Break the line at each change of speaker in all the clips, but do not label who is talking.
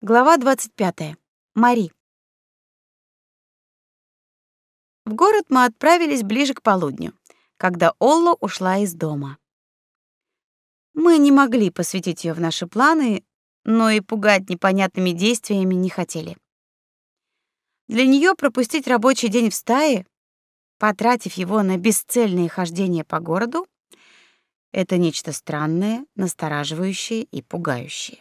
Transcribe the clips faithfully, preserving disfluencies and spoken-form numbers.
Глава двадцать пятая. Мари. В город мы отправились ближе к полудню, когда Олла ушла из дома. Мы не могли посвятить ее в наши планы, но и пугать непонятными действиями не хотели. Для нее пропустить рабочий день в стае, потратив его на бесцельные хождения по городу, это нечто странное, настораживающее и пугающее.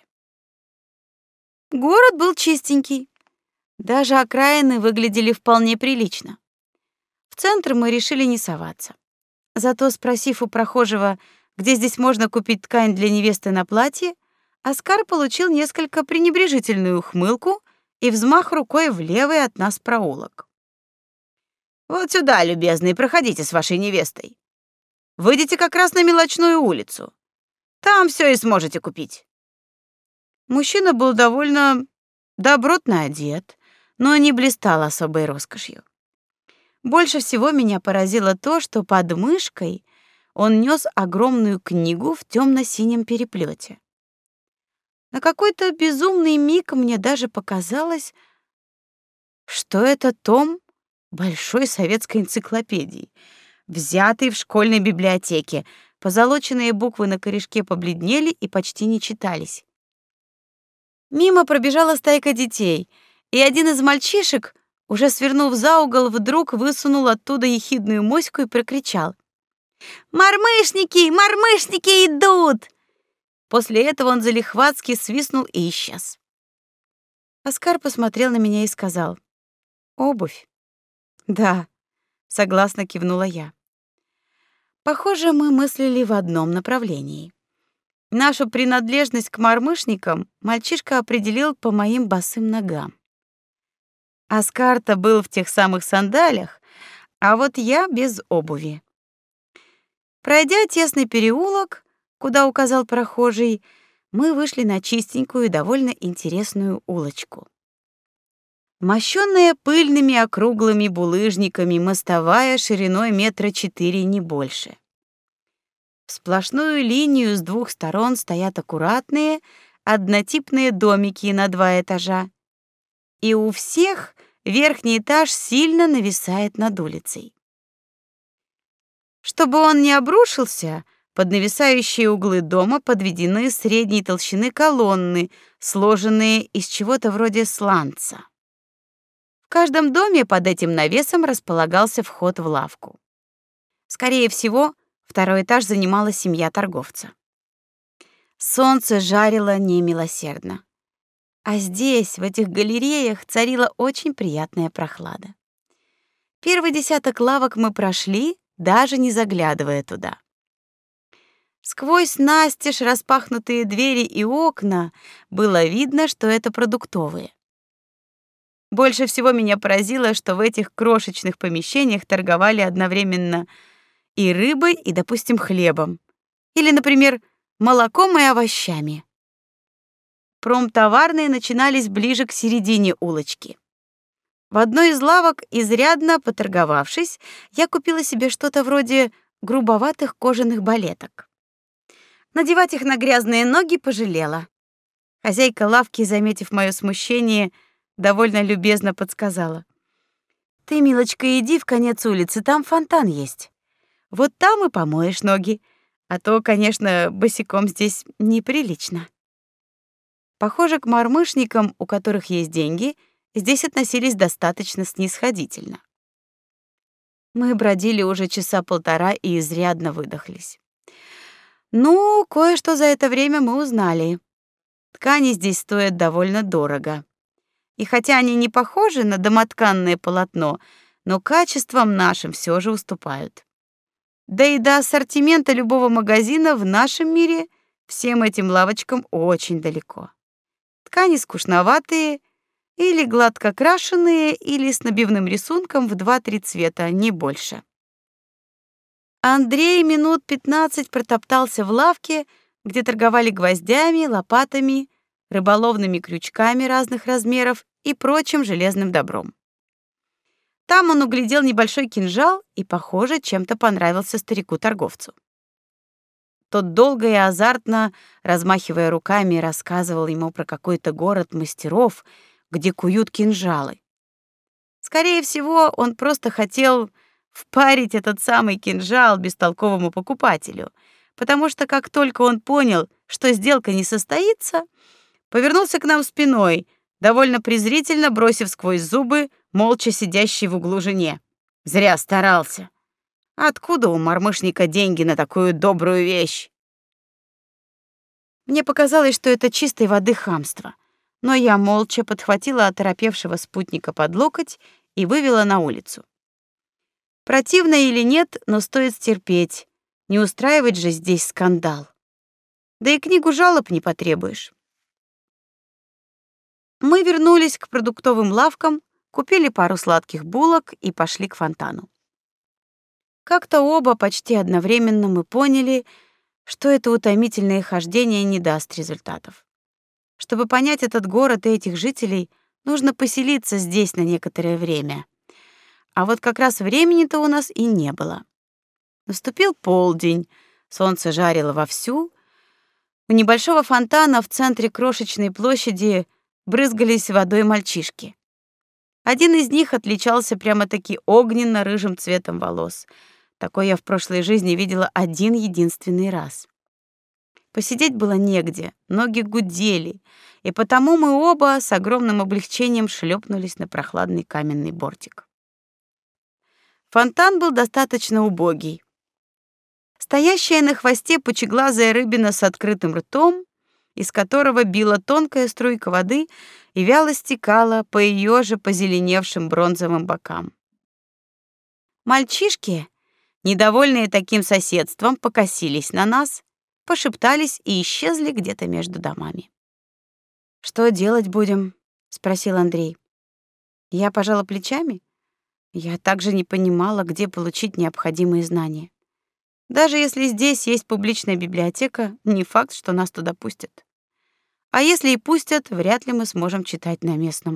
Город был чистенький. Даже окраины выглядели вполне прилично. В центр мы решили не соваться. Зато, спросив у прохожего, где здесь можно купить ткань для невесты на платье, Оскар получил несколько пренебрежительную ухмылку и взмах рукой в левый от нас проулок. «Вот сюда, любезный, проходите с вашей невестой. Выйдите как раз на Мелочную улицу. Там все и сможете купить». Мужчина был довольно добротно одет, но не блистал особой роскошью. Больше всего меня поразило то, что под мышкой он нёс огромную книгу в тёмно-синем переплёте. На какой-то безумный миг мне даже показалось, что это том большой советской энциклопедии, взятый в школьной библиотеке. Позолоченные буквы на корешке побледнели и почти не читались. Мимо пробежала стайка детей, и один из мальчишек, уже свернув за угол, вдруг высунул оттуда ехидную моську и прокричал: «Мормышники, мормышники идут!» После этого он залихватски свистнул и исчез. Оскар посмотрел на меня и сказал: «Обувь». «Да», — согласно кивнула я. Похоже, мы мыслили в одном направлении. Нашу принадлежность к мормышникам мальчишка определил по моим босым ногам. Оскар-то был в тех самых сандалиях, а вот я без обуви. Пройдя тесный переулок, куда указал прохожий, мы вышли на чистенькую и довольно интересную улочку. Мощённая пыльными округлыми булыжниками мостовая шириной метра четыре, не больше. В сплошную линию с двух сторон стоят аккуратные, однотипные домики на два этажа. И у всех верхний этаж сильно нависает над улицей. Чтобы он не обрушился, под нависающие углы дома подведены средней толщины колонны, сложенные из чего-то вроде сланца. В каждом доме под этим навесом располагался вход в лавку. Скорее всего, второй этаж занимала семья торговца. Солнце жарило немилосердно. А здесь, в этих галереях, царила очень приятная прохлада. Первый десяток лавок мы прошли, даже не заглядывая туда. Сквозь настежь распахнутые двери и окна было видно, что это продуктовые. Больше всего меня поразило, что в этих крошечных помещениях торговали одновременно и рыбой, и, допустим, хлебом. Или, например, молоком и овощами. Промтоварные начинались ближе к середине улочки. В одной из лавок, изрядно поторговавшись, я купила себе что-то вроде грубоватых кожаных балеток. Надевать их на грязные ноги пожалела. Хозяйка лавки, заметив моё смущение, довольно любезно подсказала: «Ты, милочка, иди в конец улицы, там фонтан есть. Вот там и помоешь ноги, а то, конечно, босиком здесь неприлично». Похоже, к мормышникам, у которых есть деньги, здесь относились достаточно снисходительно. Мы бродили уже часа полтора и изрядно выдохлись. Ну, кое-что за это время мы узнали. Ткани здесь стоят довольно дорого. И хотя они не похожи на домотканное полотно, но качеством нашим все же уступают. Да и до ассортимента любого магазина в нашем мире всем этим лавочкам очень далеко. Ткани скучноватые, или гладко крашеные, или с набивным рисунком в два-три цвета, не больше. Андрей минут пятнадцать протоптался в лавке, где торговали гвоздями, лопатами, рыболовными крючками разных размеров и прочим железным добром. Там он углядел небольшой кинжал и, похоже, чем-то понравился старику-торговцу. Тот долго и азартно, размахивая руками, рассказывал ему про какой-то город мастеров, где куют кинжалы. Скорее всего, он просто хотел впарить этот самый кинжал бестолковому покупателю, потому что как только он понял, что сделка не состоится, повернулся к нам спиной, довольно презрительно бросив сквозь зубы молча сидящей в углу жене: «Зря старался. Откуда у мормышника деньги на такую добрую вещь?» Мне показалось, что это чистой воды хамство, но я молча подхватила оторопевшего спутника под локоть и вывела на улицу. Противно или нет, но стоит стерпеть, не устраивать же здесь скандал. Да и книгу жалоб не потребуешь. Мы вернулись к продуктовым лавкам, купили пару сладких булок и пошли к фонтану. Как-то оба почти одновременно мы поняли, что это утомительное хождение не даст результатов. Чтобы понять этот город и этих жителей, нужно поселиться здесь на некоторое время. А вот как раз времени-то у нас и не было. Наступил полдень, солнце жарило вовсю. У небольшого фонтана в центре крошечной площади брызгались водой мальчишки. Один из них отличался прямо-таки огненно-рыжим цветом волос. Такой я в прошлой жизни видела один единственный раз. Посидеть было негде, ноги гудели, и потому мы оба с огромным облегчением шлепнулись на прохладный каменный бортик. Фонтан был достаточно убогий. Стоящая на хвосте пучеглазая рыбина с открытым ртом, из которого била тонкая струйка воды и вяло стекала по ее же позеленевшим бронзовым бокам. Мальчишки, недовольные таким соседством, покосились на нас, пошептались и исчезли где-то между домами. «Что делать будем?» — спросил Андрей. Я пожала плечами. Я также не понимала, где получить необходимые знания. Даже если здесь есть публичная библиотека, не факт, что нас туда пустят. А если и пустят, вряд ли мы сможем читать на местном.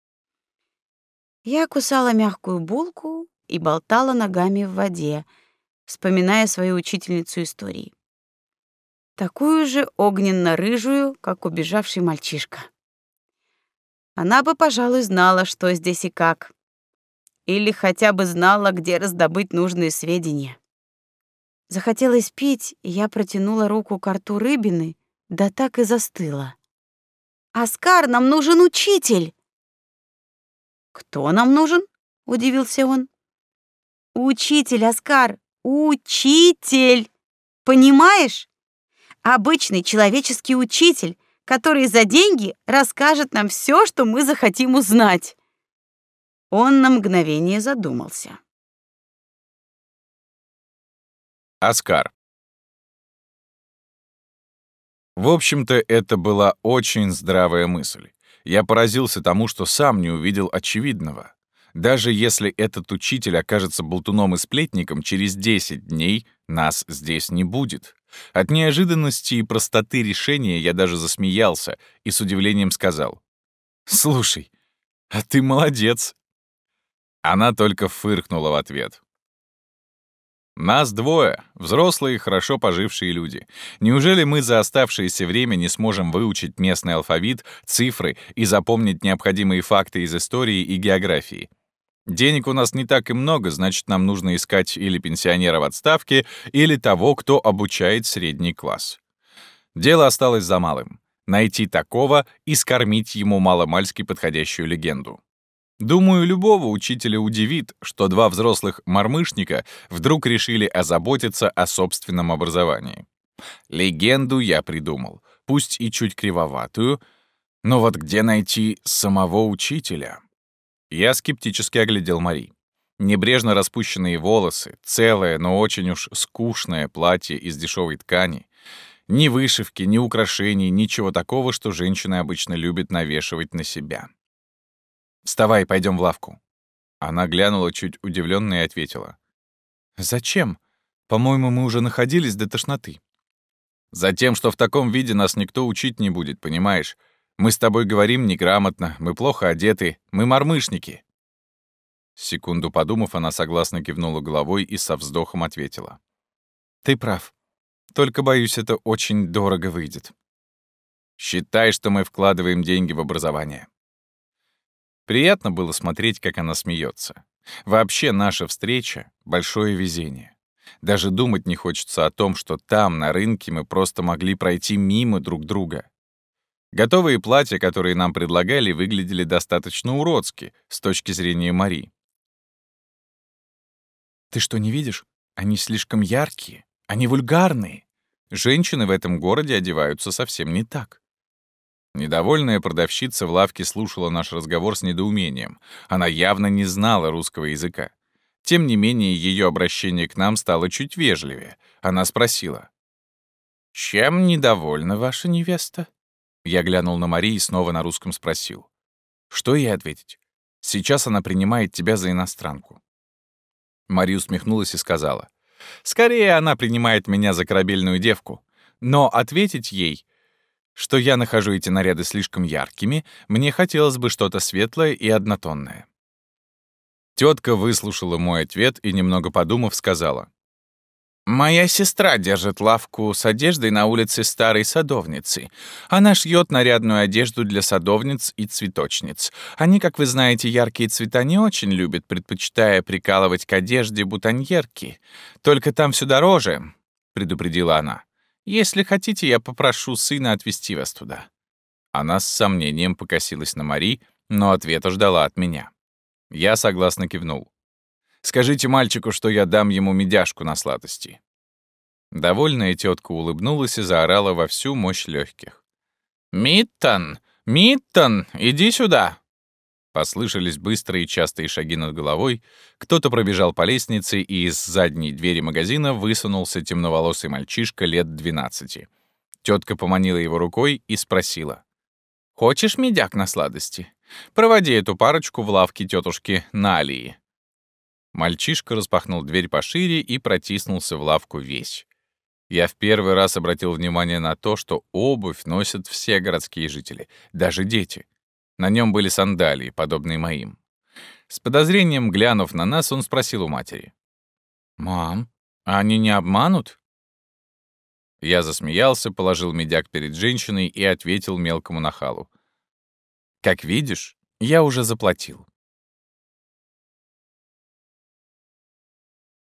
Я кусала мягкую булку и болтала ногами в воде, вспоминая свою учительницу истории. Такую же огненно-рыжую, как убежавший мальчишка. Она бы, пожалуй, знала, что здесь и как. Или хотя бы знала, где раздобыть нужные сведения. Захотелось пить, и я протянула руку к рту рыбины, да так и застыла. «Оскар, нам нужен учитель!» «Кто нам нужен?» — удивился он. «Учитель, Оскар, учитель! Понимаешь? Обычный человеческий учитель, который за деньги расскажет нам все, что мы захотим узнать». Он на мгновение задумался.
Оскар. В общем-то, это была очень здравая мысль. Я поразился тому, что сам не увидел очевидного. Даже если этот учитель окажется болтуном и сплетником, через десять дней нас здесь не будет. От неожиданности и простоты решения я даже засмеялся и с удивлением сказал: «Слушай, а ты молодец». Она только фыркнула в ответ. Нас двое, взрослые, хорошо пожившие люди. Неужели мы за оставшееся время не сможем выучить местный алфавит, цифры и запомнить необходимые факты из истории и географии? Денег у нас не так и много, значит, нам нужно искать или пенсионера в отставке, или того, кто обучает средний класс. Дело осталось за малым — найти такого и скормить ему маломальски подходящую легенду. Думаю, любого учителя удивит, что два взрослых мормышника вдруг решили озаботиться о собственном образовании. Легенду я придумал, пусть и чуть кривоватую, но вот где найти самого учителя? Я скептически оглядел Мари. Небрежно распущенные волосы, целое, но очень уж скучное платье из дешевой ткани. Ни вышивки, ни украшений, ничего такого, что женщины обычно любят навешивать на себя. «Вставай, пойдем в лавку». Она глянула чуть удивленно и ответила: «Зачем? По-моему, мы уже находились до тошноты». «Затем, что в таком виде нас никто учить не будет, понимаешь? Мы с тобой говорим неграмотно, мы плохо одеты, мы мормышники». Секунду подумав, она согласно кивнула головой и со вздохом ответила: «Ты прав. Только, боюсь, это очень дорого выйдет. Считай, что мы вкладываем деньги в образование. Приятно было смотреть, как она смеется. Вообще, наша встреча — большое везение. Даже думать не хочется о том, что там, на рынке, мы просто могли пройти мимо друг друга. Готовые платья, которые нам предлагали, выглядели достаточно уродски с точки зрения Мари. «Ты что, не видишь? Они слишком яркие, они вульгарные. Женщины в этом городе одеваются совсем не так». Недовольная продавщица в лавке слушала наш разговор с недоумением. Она явно не знала русского языка. Тем не менее, ее обращение к нам стало чуть вежливее. Она спросила: «Чем недовольна ваша невеста?» Я глянул на Мари и снова на русском спросил: «Что ей ответить? Сейчас она принимает тебя за иностранку». Мари усмехнулась и сказала: «Скорее она принимает меня за корабельную девку. Но ответить ей, что я нахожу эти наряды слишком яркими, мне хотелось бы что-то светлое и однотонное». Тетка выслушала мой ответ и, немного подумав, сказала: «Моя сестра держит лавку с одеждой на улице Старой Садовницы. Она шьет нарядную одежду для садовниц и цветочниц. Они, как вы знаете, яркие цвета не очень любят, предпочитая прикалывать к одежде бутоньерки. Только там все дороже», — предупредила она. «Если хотите, я попрошу сына отвезти вас туда». Она с сомнением покосилась на Мари, но ответа ждала от меня. Я согласно кивнул. «Скажите мальчику, что я дам ему медяшку на сладости». Довольная тетка улыбнулась и заорала во всю мощь легких: «Миттон! Миттон! Иди сюда!» Послышались быстрые частые шаги над головой, кто-то пробежал по лестнице, и из задней двери магазина высунулся темноволосый мальчишка лет двенадцати. Тетка поманила его рукой и спросила: «Хочешь медяк на сладости? Проводи эту парочку в лавке тетушки Налии». Мальчишка распахнул дверь пошире и протиснулся в лавку весь. Я в первый раз обратил внимание на то, что обувь носят все городские жители, даже дети. На нем были сандалии, подобные моим. С подозрением глянув на нас, он спросил у матери: «Мам, а они не обманут?» Я засмеялся, положил медяк перед женщиной и ответил мелкому нахалу: «Как видишь, я уже заплатил».